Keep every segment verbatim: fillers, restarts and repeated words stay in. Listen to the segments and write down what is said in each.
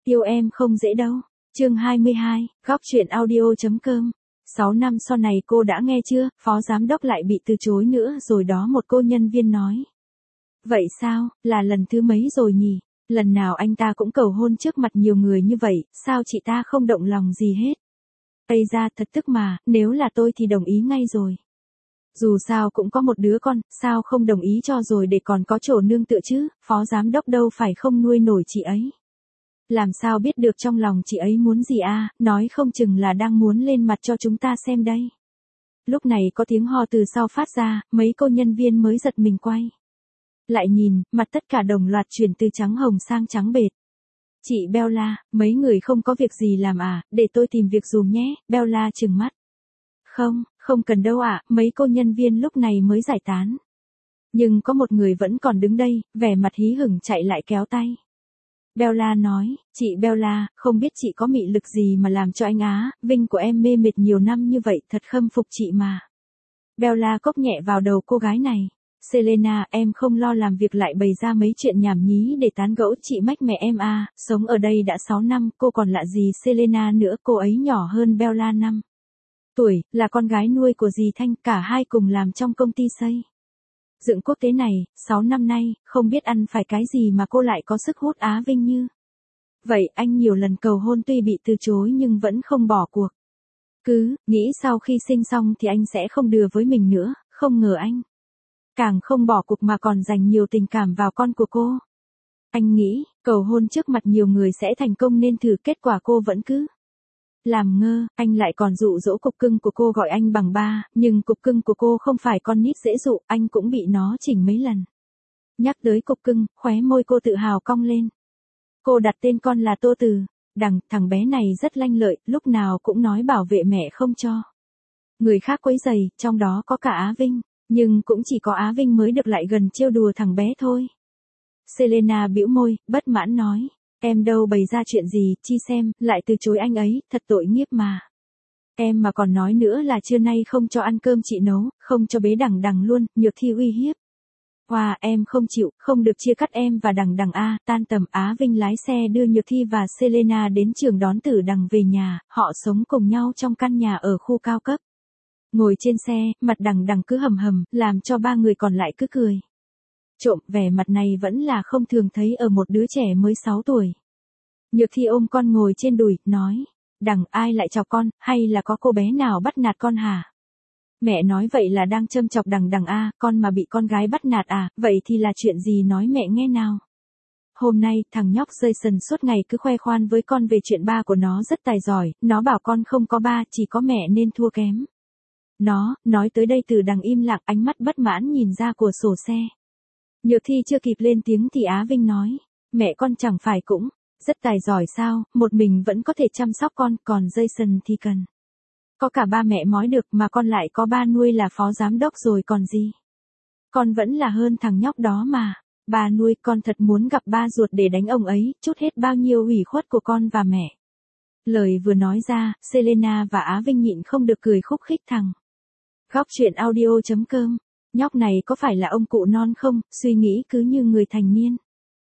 Yêu em không dễ đâu. Chương hai mươi hai, góc truyện audio.com. sáu năm sau này cô đã nghe chưa, phó giám đốc lại bị từ chối nữa rồi đó, một cô nhân viên nói. Vậy sao, là lần thứ mấy rồi nhỉ? Lần nào anh ta cũng cầu hôn trước mặt nhiều người như vậy, sao chị ta không động lòng gì hết? Ây ra thật tức mà, nếu là tôi thì đồng ý ngay rồi. Dù sao cũng có một đứa con, sao không đồng ý cho rồi để còn có chỗ nương tựa chứ, phó giám đốc đâu phải không nuôi nổi chị ấy. Làm sao biết được trong lòng chị ấy muốn gì à, nói không chừng là đang muốn lên mặt cho chúng ta xem đây. Lúc này có tiếng ho từ sau phát ra, mấy cô nhân viên mới giật mình quay lại nhìn, mặt tất cả đồng loạt chuyển từ trắng hồng sang trắng bệt. Chị Bella, mấy người không có việc gì làm à, để tôi tìm việc dùm nhé, Bella trừng mắt. Không, không cần đâu ạ, à, mấy cô nhân viên lúc này mới giải tán. Nhưng có một người vẫn còn đứng đây, vẻ mặt hí hửng chạy lại kéo tay. Bella nói, chị Bella, không biết chị có mị lực gì mà làm cho anh Á, Vinh của em mê mệt nhiều năm như vậy, thật khâm phục chị mà. Bella cốc nhẹ vào đầu cô gái này. Selena, em không lo làm việc lại bày ra mấy chuyện nhảm nhí để tán gẫu chị mách mẹ em à, sống ở đây đã sáu năm, cô còn lạ gì Selena nữa, cô ấy nhỏ hơn Bella năm tuổi, là con gái nuôi của dì Thanh, cả hai cùng làm trong công ty xây dựng quốc tế này, sáu năm nay, không biết ăn phải cái gì mà cô lại có sức hút Á Vinh như vậy. Anh nhiều lần cầu hôn tuy bị từ chối nhưng vẫn không bỏ cuộc. Cứ nghĩ sau khi sinh xong thì anh sẽ không đùa với mình nữa, không ngờ anh càng không bỏ cuộc mà còn dành nhiều tình cảm vào con của cô. Anh nghĩ, cầu hôn trước mặt nhiều người sẽ thành công nên thử, kết quả cô vẫn cứ làm ngơ. Anh lại còn dụ dỗ cục cưng của cô gọi anh bằng ba, nhưng cục cưng của cô không phải con nít dễ dụ, anh cũng bị nó chỉnh mấy lần. Nhắc tới cục cưng, khóe môi cô tự hào cong lên. Cô đặt tên con là Tô Từ. Đằng, thằng bé này rất lanh lợi, lúc nào cũng nói bảo vệ mẹ không cho người khác quấy rầy, trong đó có cả Á Vinh. Nhưng cũng chỉ có Á Vinh mới được lại gần trêu đùa thằng bé thôi. Selena bĩu môi, bất mãn nói. Em đâu bày ra chuyện gì, chi xem, lại từ chối anh ấy, thật tội nghiệp mà. Em mà còn nói nữa là trưa nay không cho ăn cơm chị nấu, không cho bế Đằng Đằng luôn, Nhược Thi uy hiếp. Wow, em không chịu, không được chia cắt em và Đằng Đằng a. Tan tầm, Á Vinh lái xe đưa Nhược Thi và Selena đến trường đón Tử Đằng về nhà, họ sống cùng nhau trong căn nhà ở khu cao cấp. Ngồi trên xe, mặt Đằng Đằng cứ hầm hầm, làm cho ba người còn lại cứ cười trộm, vẻ mặt này vẫn là không thường thấy ở một đứa trẻ mới sáu tuổi. Nhược Thi ôm con ngồi trên đùi, nói, Đằng, ai lại chọc con, hay là có cô bé nào bắt nạt con hả? Mẹ nói vậy là đang châm chọc Đằng Đằng a, con mà bị con gái bắt nạt à, vậy thì là chuyện gì nói mẹ nghe nào. Hôm nay, thằng nhóc Jason suốt ngày cứ khoe khoan với con về chuyện ba của nó rất tài giỏi, nó bảo con không có ba, chỉ có mẹ nên thua kém. Nó, nói tới đây Từ Đằng im lặng, ánh mắt bất mãn nhìn ra cửa sổ xe. Nhược Thi chưa kịp lên tiếng thì Á Vinh nói, mẹ con chẳng phải cũng rất tài giỏi sao, một mình vẫn có thể chăm sóc con, còn Jason thì cần có cả ba mẹ mói được, mà con lại có ba nuôi là phó giám đốc rồi còn gì. Con vẫn là hơn thằng nhóc đó mà. Ba nuôi, con thật muốn gặp ba ruột để đánh ông ấy, chút hết bao nhiêu ủy khuất của con và mẹ. Lời vừa nói ra, Selena và Á Vinh nhịn không được cười khúc khích thằng. Góc truyện audio.com. Nhóc này có phải là ông cụ non không, suy nghĩ cứ như người thành niên.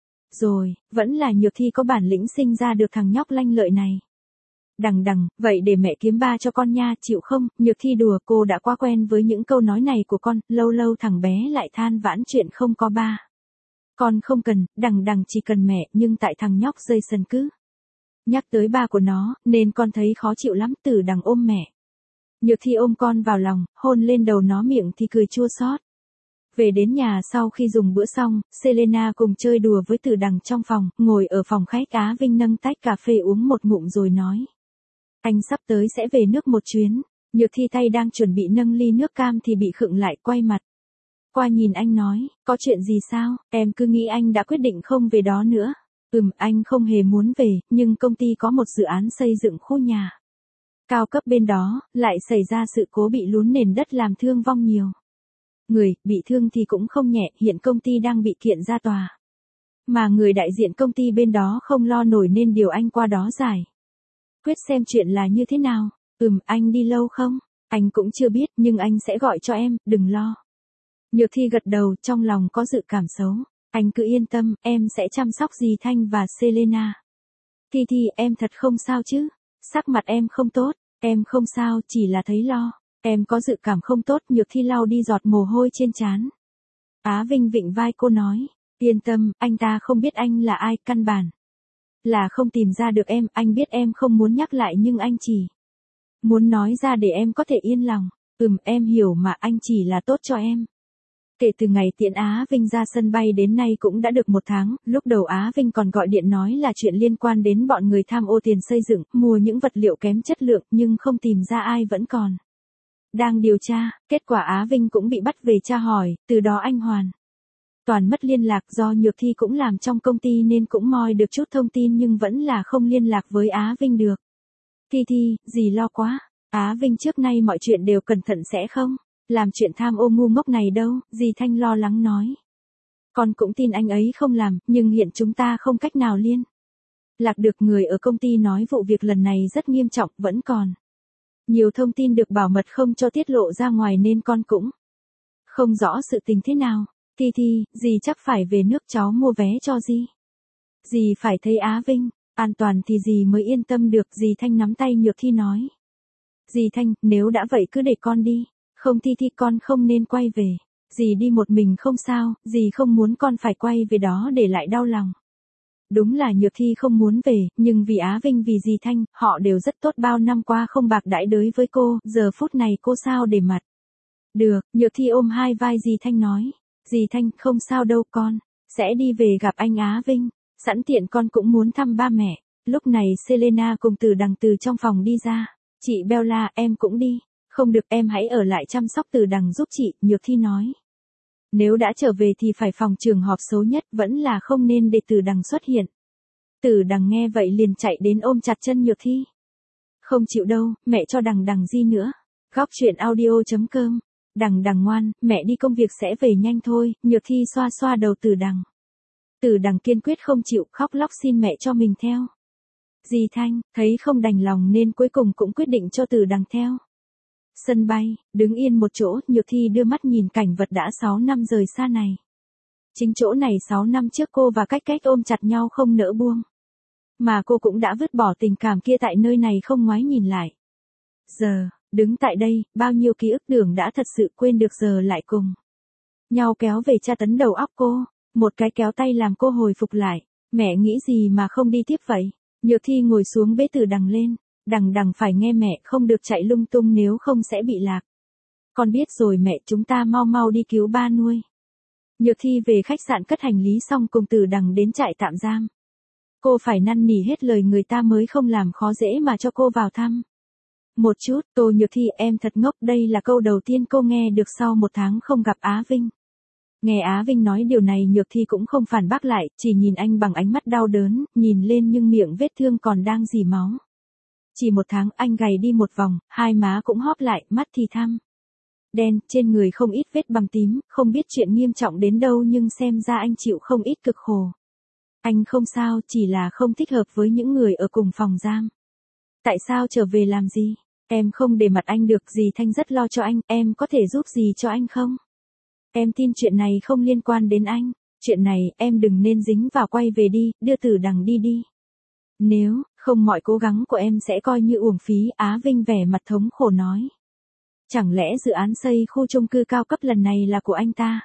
Rồi, vẫn là Nhược Thi có bản lĩnh sinh ra được thằng nhóc lanh lợi này. Đằng Đằng, vậy để mẹ kiếm ba cho con nha, chịu không? Nhược Thi đùa, cô đã quá quen với những câu nói này của con, lâu lâu thằng bé lại than vãn chuyện không có ba. Con không cần, Đằng Đằng chỉ cần mẹ, nhưng tại thằng nhóc Jason cứ nhắc tới ba của nó, nên con thấy khó chịu lắm. Tử Đằng ôm mẹ. Nhược Thi ôm con vào lòng, hôn lên đầu nó, miệng thì cười chua xót. Về đến nhà sau khi dùng bữa xong, Selena cùng chơi đùa với Tử Đằng trong phòng, ngồi ở phòng khách, Á Vinh nâng tách cà phê uống một ngụm rồi nói. Anh sắp tới sẽ về nước một chuyến. Nhược Thi tay đang chuẩn bị nâng ly nước cam thì bị khựng lại, quay mặt qua nhìn anh nói, có chuyện gì sao, em cứ nghĩ anh đã quyết định không về đó nữa. Ừm, anh không hề muốn về, nhưng công ty có một dự án xây dựng khu nhà cao cấp bên đó, lại xảy ra sự cố bị lún nền đất làm thương vong nhiều người, bị thương thì cũng không nhẹ, hiện công ty đang bị kiện ra tòa. Mà người đại diện công ty bên đó không lo nổi nên điều anh qua đó giải quyết xem chuyện là như thế nào. Ừm, anh đi lâu không? Anh cũng chưa biết, nhưng anh sẽ gọi cho em, đừng lo. Nhược Thi gật đầu, trong lòng có dự cảm xấu. Anh cứ yên tâm, em sẽ chăm sóc dì Thanh và Selena. Thi Thi, em thật không sao chứ? Sắc mặt em không tốt, em không sao, chỉ là thấy lo. Em có dự cảm không tốt. Nhược Thi lau đi giọt mồ hôi trên trán. Á Vinh vịnh vai cô nói, yên tâm, anh ta không biết anh là ai, căn bản là không tìm ra được em, anh biết em không muốn nhắc lại nhưng anh chỉ muốn nói ra để em có thể yên lòng. Ừm, em hiểu mà, anh chỉ là tốt cho em. Kể từ ngày tiễn Á Vinh ra sân bay đến nay cũng đã được một tháng, lúc đầu Á Vinh còn gọi điện nói là chuyện liên quan đến bọn người tham ô tiền xây dựng, mua những vật liệu kém chất lượng, nhưng không tìm ra ai vẫn còn đang điều tra. Kết quả Á Vinh cũng bị bắt về tra hỏi, từ đó anh hoàn toàn mất liên lạc. Do Nhược Thi cũng làm trong công ty nên cũng moi được chút thông tin nhưng vẫn là không liên lạc với Á Vinh được. Thi Thi, dì lo quá. Á Vinh trước nay mọi chuyện đều cẩn thận sẽ không làm chuyện tham ô ngu ngốc này đâu, dì Thanh lo lắng nói. Con cũng tin anh ấy không làm, nhưng hiện chúng ta không cách nào liên lạc được. Người ở công ty nói vụ việc lần này rất nghiêm trọng, vẫn còn nhiều thông tin được bảo mật không cho tiết lộ ra ngoài nên con cũng không rõ sự tình thế nào. Thi Thi, dì chắc phải về nước, cháu mua vé cho dì. Dì phải thấy Á Vinh an toàn thì dì mới yên tâm được. Dì Thanh nắm tay Nhược Thi nói. Dì Thanh, nếu đã vậy cứ để con đi. Không Thi Thi, con không nên quay về. Dì đi một mình không sao, dì không muốn con phải quay về đó để lại đau lòng. Đúng là Nhược Thi không muốn về, nhưng vì Á Vinh, vì dì Thanh, họ đều rất tốt, bao năm qua không bạc đãi đới với cô, giờ phút này cô sao để mặt được. Nhược Thi ôm hai vai dì Thanh nói. Dì Thanh, không sao đâu, con sẽ đi về gặp anh Á Vinh. Sẵn tiện con cũng muốn thăm ba mẹ. Lúc này Selena cùng Từ Đằng từ trong phòng đi ra. Chị Bella, em cũng đi. Không được, em hãy ở lại chăm sóc Từ Đằng giúp chị, Nhược Thi nói. Nếu đã trở về thì phải phòng trường họp, xấu nhất vẫn là không nên để Từ Đằng xuất hiện. Từ Đằng nghe vậy liền chạy đến ôm chặt chân Nhược Thi. Không chịu đâu, mẹ cho Đằng Đằng gì nữa. Góc truyện audio chấm com. Đằng Đằng ngoan, mẹ đi công việc sẽ về nhanh thôi. Nhược Thi xoa xoa đầu Từ Đằng. Từ Đằng kiên quyết không chịu, khóc lóc xin mẹ cho mình theo. Dì Thanh thấy không đành lòng nên cuối cùng cũng quyết định cho Từ Đằng theo. Sân bay, đứng yên một chỗ, Nhược Thi đưa mắt nhìn cảnh vật đã sáu năm rời xa này. Chính chỗ này sáu năm trước cô và Cách Cách ôm chặt nhau không nỡ buông. Mà cô cũng đã vứt bỏ tình cảm kia tại nơi này không ngoái nhìn lại. Giờ, đứng tại đây, bao nhiêu ký ức tưởng đã thật sự quên được giờ lại cùng nhau kéo về tra tấn đầu óc cô. Một cái kéo tay làm cô hồi phục lại. Mẹ nghĩ gì mà không đi tiếp vậy? Nhược Thi ngồi xuống bế Từ Đằng lên. Đằng Đằng phải nghe mẹ, không được chạy lung tung nếu không sẽ bị lạc. Con biết rồi mẹ, chúng ta mau mau đi cứu ba nuôi. Nhược Thi về khách sạn cất hành lý xong cùng Từ Đằng đến trại tạm giam. Cô phải năn nỉ hết lời người ta mới không làm khó dễ mà cho cô vào thăm. Một chút, Tô Nhược Thi, em thật ngốc, đây là câu đầu tiên cô nghe được sau một tháng không gặp Á Vinh. Nghe Á Vinh nói điều này, Nhược Thi cũng không phản bác lại, chỉ nhìn anh bằng ánh mắt đau đớn, nhìn lên nhưng miệng vết thương còn đang rỉ máu. Chỉ một tháng, anh gầy đi một vòng, hai má cũng hóp lại, mắt thì thăm đen, trên người không ít vết bầm tím, không biết chuyện nghiêm trọng đến đâu nhưng xem ra anh chịu không ít cực khổ. Anh không sao, chỉ là không thích hợp với những người ở cùng phòng giam. Tại sao trở về làm gì? Em không để mặt anh được, dì Thanh rất lo cho anh, em có thể giúp gì cho anh không? Em tin chuyện này không liên quan đến anh. Chuyện này, em đừng nên dính vào, quay về đi, đưa Từ Đằng đi đi. Nếu không mọi cố gắng của em sẽ coi như uổng phí. Á Vinh vẻ mặt thống khổ nói. Chẳng lẽ dự án xây khu chung cư cao cấp lần này là của anh ta?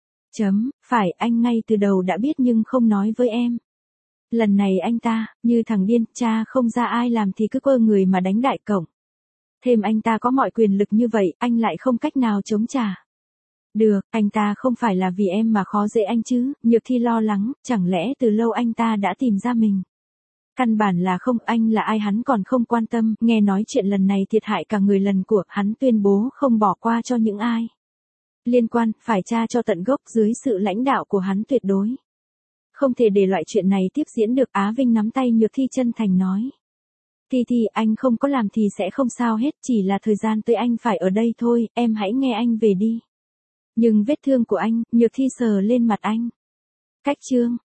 Chấm, phải, anh ngay từ đầu đã biết nhưng không nói với em. Lần này anh ta, như thằng điên, cha không ra ai làm thì cứ quơ người mà đánh đại cổng. Thêm anh ta có mọi quyền lực như vậy, anh lại không cách nào chống trả. Được, anh ta không phải là vì em mà khó dễ anh chứ? Nhược Thi lo lắng, chẳng lẽ từ lâu anh ta đã tìm ra mình? Căn bản là không, anh là ai hắn còn không quan tâm, nghe nói chuyện lần này thiệt hại cả người lần của, hắn tuyên bố không bỏ qua cho những ai liên quan, phải tra cho tận gốc, dưới sự lãnh đạo của hắn tuyệt đối. Không thể để loại chuyện này tiếp diễn được. Á Vinh nắm tay Nhược Thi chân thành nói. Thi Thi, anh không có làm thì sẽ không sao hết, chỉ là thời gian tới anh phải ở đây thôi, em hãy nghe anh về đi. Nhưng vết thương của anh, Nhược Thi sờ lên mặt anh. Cách chương